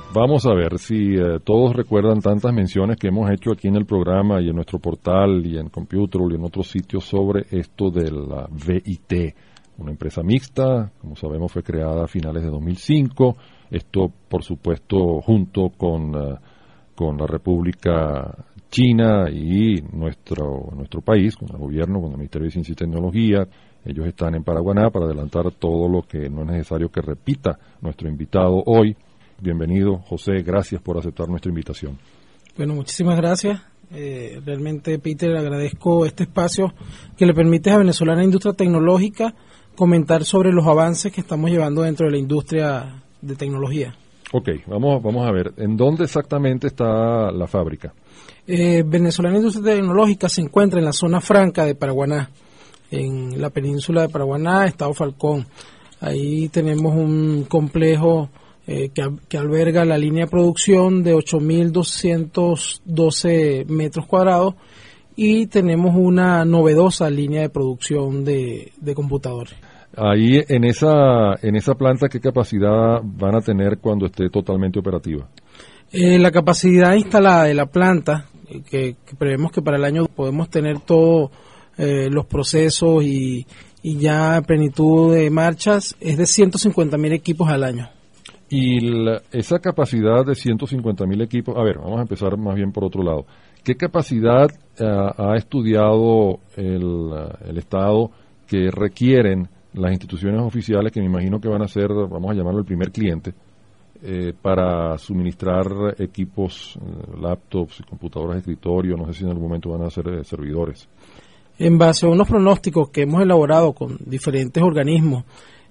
Vamos a ver si todos recuerdan tantas menciones que hemos hecho aquí en el programa y en nuestro portal y en Computerworld y en otros sitios sobre esto de la VIT, una empresa mixta, como sabemos fue creada a finales de 2005, esto por supuesto junto con la República China y nuestro país, con el gobierno, con el Ministerio de Ciencia y Tecnología. Ellos están en Paraguaná para adelantar todo lo que no es necesario que repita nuestro invitado hoy. Bienvenido, José, gracias por aceptar nuestra invitación. Bueno, muchísimas gracias. Realmente, Peter, agradezco este espacio que le permite a Venezolana Industria Tecnológica comentar sobre los avances que estamos llevando dentro de la industria de tecnología. Ok, vamos a ver, ¿en dónde exactamente está la fábrica? Venezolana Industria Tecnológica se encuentra en la zona franca de Paraguaná, en la península de Paraguaná, Estado Falcón. Ahí tenemos un complejo que alberga la línea de producción de 8.212 metros cuadrados y tenemos una novedosa línea de producción de computadores. Ahí en esa planta, ¿qué capacidad van a tener cuando esté totalmente operativa? La capacidad instalada de la planta, que prevemos que para el año podemos tener todos los procesos y ya plenitud de marchas, es de 150.000 equipos al año. Y esa capacidad de 150.000 equipos, a ver, vamos a empezar más bien por otro lado. ¿Qué capacidad ha estudiado el Estado que requieren las instituciones oficiales, que me imagino que van a ser, vamos a llamarlo el primer cliente, para suministrar equipos, laptops, computadoras de escritorio? No sé si en algún momento van a ser servidores. En base a unos pronósticos que hemos elaborado con diferentes organismos,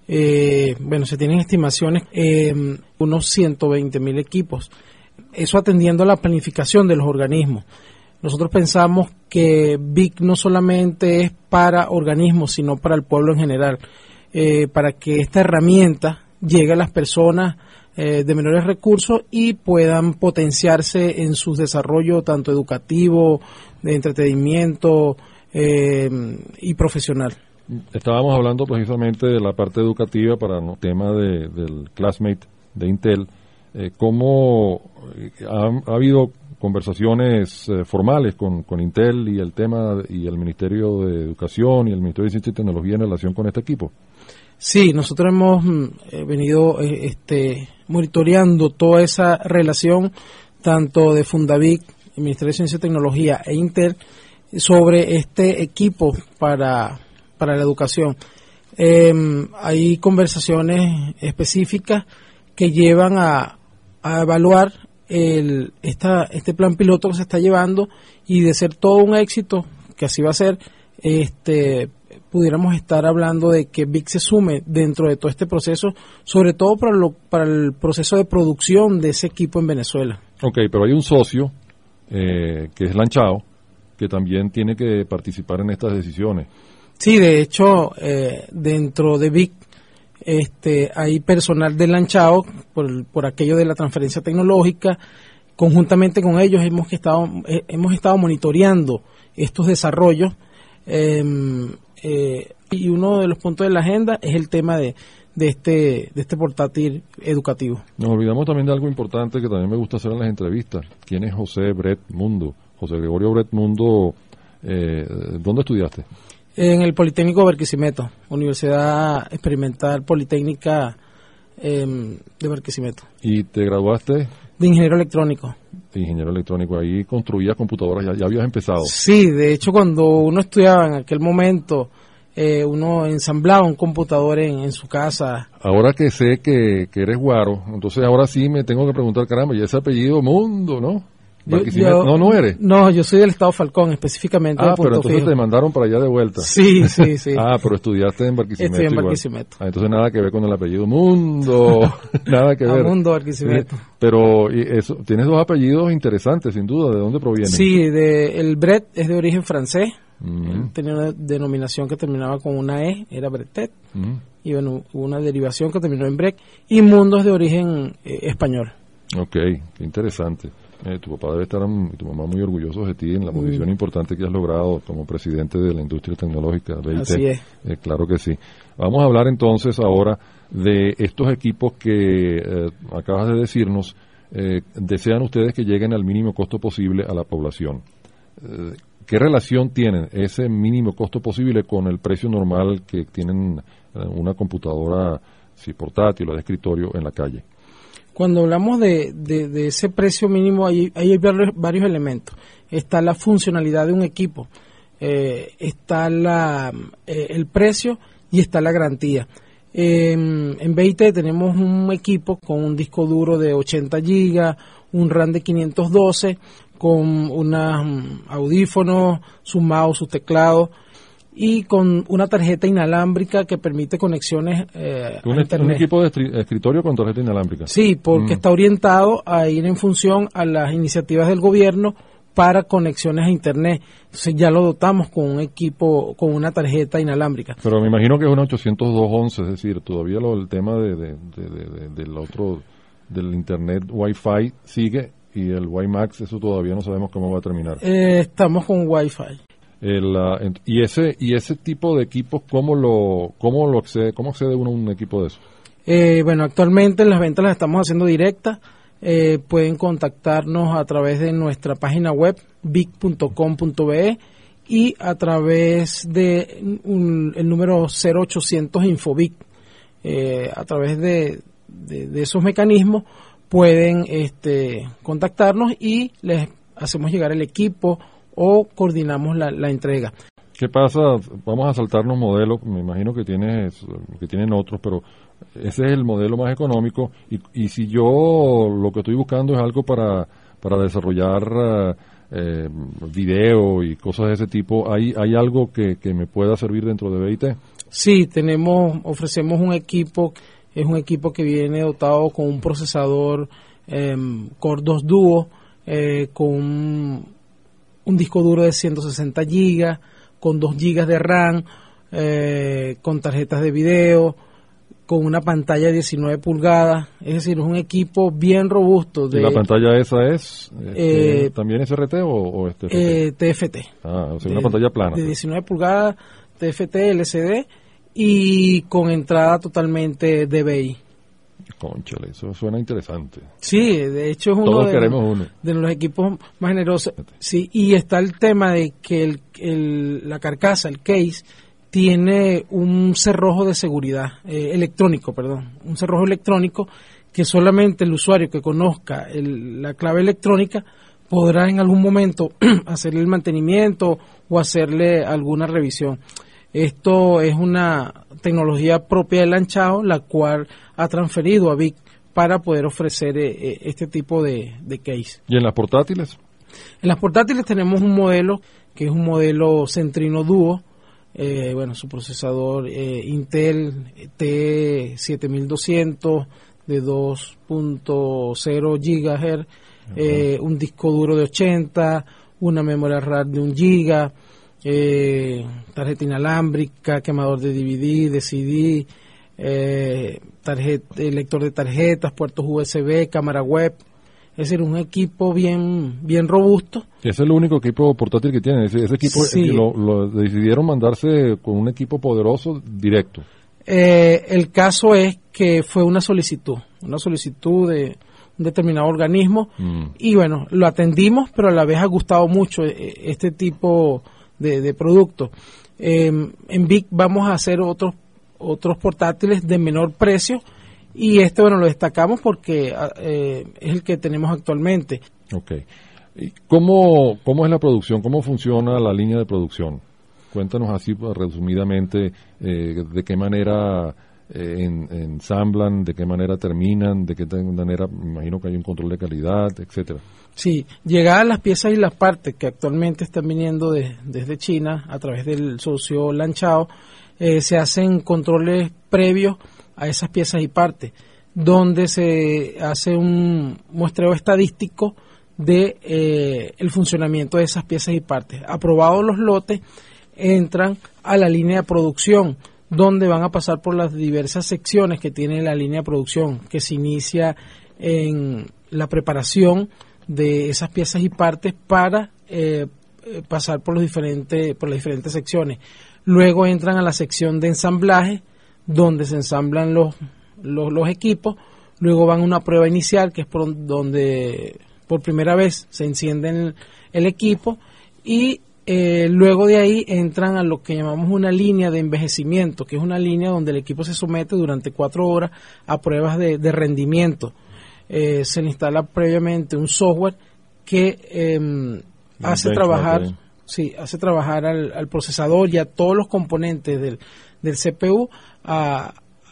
se tienen estimaciones unos 120.000 equipos. Eso atendiendo a la planificación de los organismos. Nosotros pensamos que BIC no solamente es para organismos, sino para el pueblo en general, para que esta herramienta llegue a las personas de menores recursos y puedan potenciarse en su desarrollo tanto educativo, de entretenimiento y profesional. Estábamos hablando precisamente de la parte educativa para el tema del Classmate de Intel. ¿Cómo ha habido conversaciones formales con Intel y el tema y el Ministerio de Educación y el Ministerio de Ciencia y Tecnología en relación con este equipo? Sí, nosotros hemos venido monitoreando toda esa relación tanto de Fundavic, el Ministerio de Ciencia y Tecnología e Intel sobre este equipo para la educación. Hay conversaciones específicas que llevan a evaluar este plan piloto que se está llevando, y de ser todo un éxito, que así va a ser, pudiéramos estar hablando de que BIC se sume dentro de todo este proceso, sobre todo para el proceso de producción de ese equipo en Venezuela. Ok, pero hay un socio que es Lanchao, que también tiene que participar en estas decisiones. Sí, de hecho, dentro de BIC hay personal de Lanchao por aquello de la transferencia tecnológica. Conjuntamente con ellos hemos estado monitoreando estos desarrollos, y uno de los puntos de la agenda es el tema de este portátil educativo. Nos olvidamos también de algo importante que también me gusta hacer en las entrevistas. ¿Quién es José Brett Mundo? José Gregorio Brett Mundo, ¿dónde estudiaste? En el Politécnico de Barquisimeto, Universidad Experimental Politécnica de Barquisimeto. ¿Y te graduaste? De ingeniero electrónico. De ingeniero electrónico, ahí construías computadoras, ya habías empezado. Sí, de hecho cuando uno estudiaba en aquel momento, uno ensamblaba un computador en su casa. Ahora que sé que eres guaro, entonces ahora sí me tengo que preguntar, caramba, y ese apellido Mundo, ¿no? No eres. No, yo soy del Estado Falcón, específicamente. Ah, pero entonces te mandaron para allá de vuelta. Sí. Pero estudiaste en Barquisimeto. Estudié en Barquisimeto. Entonces nada que ver con el apellido Mundo. Nada que ver. Mundo, Barquisimeto. Sí. Pero eso, tienes dos apellidos interesantes, sin duda. ¿De dónde provienen? Sí, el Brett es de origen francés. Tenía una denominación que terminaba con una E, era Bretet. Y bueno, hubo una derivación que terminó en Breck. Y Mundo es de origen español. Ok, qué interesante. Tu papá debe estar y tu mamá muy orgullosos de ti en la posición importante que has logrado como presidente de la industria tecnológica. VIT. Así es. Claro que sí. Vamos a hablar entonces ahora de estos equipos que acabas de decirnos. desean ustedes que lleguen al mínimo costo posible a la población. ¿Qué relación tienen ese mínimo costo posible con el precio normal que tienen una computadora, si portátil o de escritorio, en la calle? Cuando hablamos de ese precio mínimo, hay varios elementos. Está la funcionalidad de un equipo, está el precio y está la garantía. En BIT tenemos un equipo con un disco duro de 80 gigas, un RAM de 512, con unos audífonos, su mouse, su teclado y con una tarjeta inalámbrica que permite conexiones a Internet. ¿Un equipo de escritorio con tarjeta inalámbrica? Sí, porque está orientado a ir en función a las iniciativas del gobierno para conexiones a Internet. Entonces ya lo dotamos con un equipo, con una tarjeta inalámbrica. Pero me imagino que es una 802.11, es decir, todavía el tema del otro, del Internet Wi-Fi sigue, y el WiMAX, eso todavía no sabemos cómo va a terminar. Estamos con Wi-Fi. Y ese tipo de equipos, ¿cómo accede uno a un equipo de esos? Bueno, actualmente las ventas las estamos haciendo directas. Pueden contactarnos a través de nuestra página web vic.com.be y a través de el número 0800 Infovic. A través de esos mecanismos pueden contactarnos y les hacemos llegar el equipo o coordinamos la entrega. ¿Qué pasa? Vamos a saltarnos modelos, me imagino que tienen otros, pero ese es el modelo más económico, y si yo lo que estoy buscando es algo para desarrollar video y cosas de ese tipo, ¿hay algo que me pueda servir dentro de BIT? Sí, ofrecemos un equipo, es un equipo que viene dotado con un procesador Core 2 Duo, con un disco duro de 160 gigas, con 2 gigas de RAM, con tarjetas de video, con una pantalla de 19 pulgadas, es decir, es un equipo bien robusto. ¿Y la pantalla esa es también SRT o TFT? O sea, una pantalla plana. De 19 pulgadas, TFT, LCD, y con entrada totalmente DVI. Cónchale, eso suena interesante. Sí, de hecho es Todos queremos uno de los equipos más generosos. Sí, y está el tema de que la carcasa, el case, tiene un cerrojo de seguridad un cerrojo electrónico que solamente el usuario que conozca la clave electrónica podrá en algún momento hacerle el mantenimiento o hacerle alguna revisión. Esto es una tecnología propia del lanchado, la cual ha transferido a VIC para poder ofrecer este tipo de case. ¿Y en las portátiles? En las portátiles tenemos un modelo que es un modelo Centrino Duo, su procesador Intel T7200 de 2.0 GHz, un disco duro de 80, una memoria RAM de 1 GB, tarjeta inalámbrica, quemador de DVD, de CD, lector de tarjetas, puertos USB, cámara web. Es decir, un equipo bien robusto. ¿Es el único equipo portátil que tienen? Ese equipo sí. lo decidieron mandarse con un equipo poderoso directo. El caso es que fue una solicitud de un determinado organismo y bueno, lo atendimos, pero a la vez ha gustado mucho este tipo de producto. En VIC vamos a hacer otros portátiles de menor precio y lo destacamos porque es el que tenemos actualmente. Okay. ¿Y cómo es la producción? ¿Cómo funciona la línea de producción? Cuéntanos así resumidamente de qué manera ensamblan, de qué manera terminan, de qué manera, me imagino que hay un control de calidad, etcétera. Sí, llegadas las piezas y las partes que actualmente están viniendo desde China a través del socio Lanchao, se hacen controles previos a esas piezas y partes, donde se hace un muestreo estadístico de el funcionamiento de esas piezas y partes. Aprobados los lotes, entran a la línea de producción, donde van a pasar por las diversas secciones que tiene la línea de producción, que se inicia en la preparación de esas piezas y partes para pasar por las diferentes secciones. Luego entran a la sección de ensamblaje, donde se ensamblan los equipos, luego van a una prueba inicial, que es donde por primera vez se enciende el equipo, y luego de ahí entran a lo que llamamos una línea de envejecimiento, que es una línea donde el equipo se somete durante 4 horas a pruebas de rendimiento. Se le instala previamente un software que hace trabajar al procesador y a todos los componentes del CPU a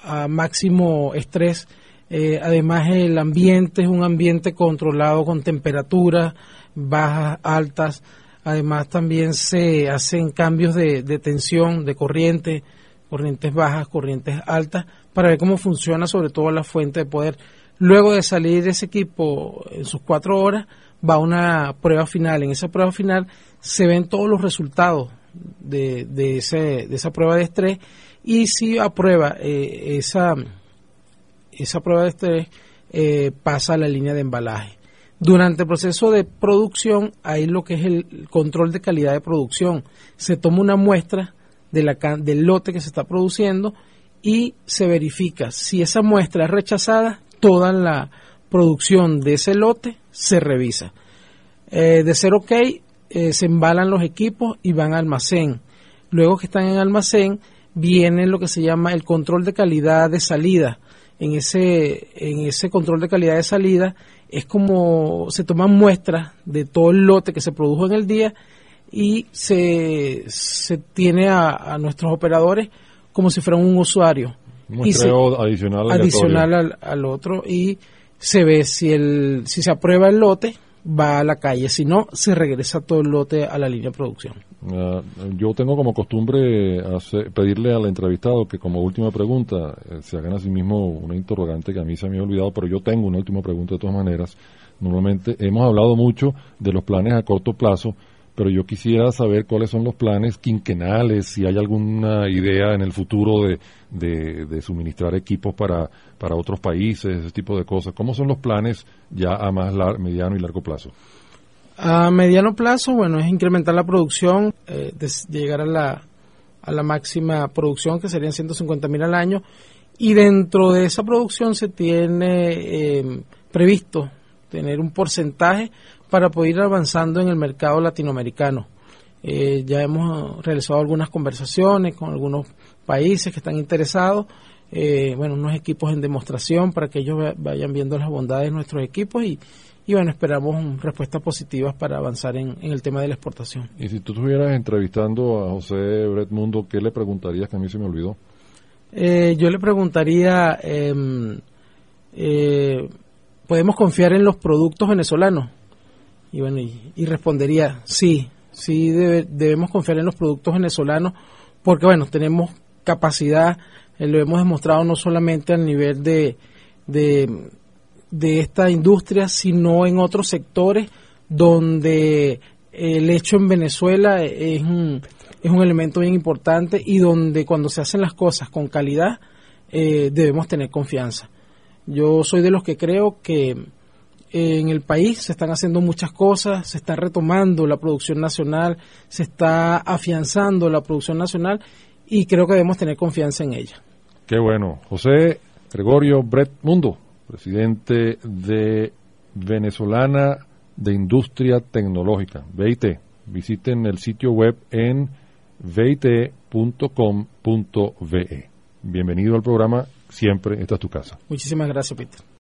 máximo estrés. Además, el ambiente es un ambiente controlado con temperaturas bajas, altas. Además, también se hacen cambios de tensión, de corrientes bajas, corrientes altas, para ver cómo funciona sobre todo la fuente de poder. Luego de salir ese equipo en sus 4 horas, va a una prueba final. En esa prueba final se ven todos los resultados de esa prueba de estrés, y si aprueba esa prueba de estrés, pasa a la línea de embalaje. Durante el proceso de producción hay lo que es el control de calidad de producción. Se toma una muestra del lote que se está produciendo y se verifica. Si esa muestra es rechazada, toda la producción de ese lote se revisa. De ser ok, se embalan los equipos y van al almacén. Luego que están en almacén, viene lo que se llama el control de calidad de salida. En ese control de calidad de salida es como se toman muestras de todo el lote que se produjo en el día, y se tiene a nuestros operadores como si fueran un usuario. Un muestreo adicional al otro, y se ve si se aprueba el lote, va a la calle, si no, se regresa todo el lote a la línea de producción. Yo tengo como costumbre pedirle al entrevistado que, como última pregunta, se hagan a sí mismo una interrogante que a mí se me ha olvidado, pero yo tengo una última pregunta de todas maneras. Normalmente hemos hablado mucho de los planes a corto plazo, pero yo quisiera saber cuáles son los planes quinquenales, si hay alguna idea en el futuro de suministrar equipos para otros países, ese tipo de cosas. ¿Cómo son los planes ya a más mediano y largo plazo? A mediano plazo, bueno, es incrementar la producción, de llegar a la máxima producción, que serían 150,000 al año, y dentro de esa producción se tiene previsto tener un porcentaje para poder ir avanzando en el mercado latinoamericano. Ya hemos realizado algunas conversaciones con algunos países que están interesados, unos equipos en demostración para que ellos vayan viendo las bondades de nuestros equipos, y bueno, esperamos respuestas positivas para avanzar en el tema de la exportación. Y si tú estuvieras entrevistando a José Bret Mundo, ¿qué le preguntarías, que a mí se me olvidó? Yo le preguntaría, ¿podemos confiar en los productos venezolanos? Y bueno, y respondería, sí debemos confiar en los productos venezolanos, porque bueno, tenemos capacidad, lo hemos demostrado no solamente al nivel de esta industria, sino en otros sectores donde el hecho en Venezuela es un elemento bien importante, y donde cuando se hacen las cosas con calidad debemos tener confianza. Yo soy de los que creo que en el país se están haciendo muchas cosas, se está retomando la producción nacional, se está afianzando la producción nacional, y creo que debemos tener confianza en ella. Qué bueno. José Gregorio Bret Mundo, presidente de Venezolana de Industria Tecnológica, VIT. Visiten el sitio web en vit.com.ve. Bienvenido al programa, siempre esta es tu casa. Muchísimas gracias, Peter.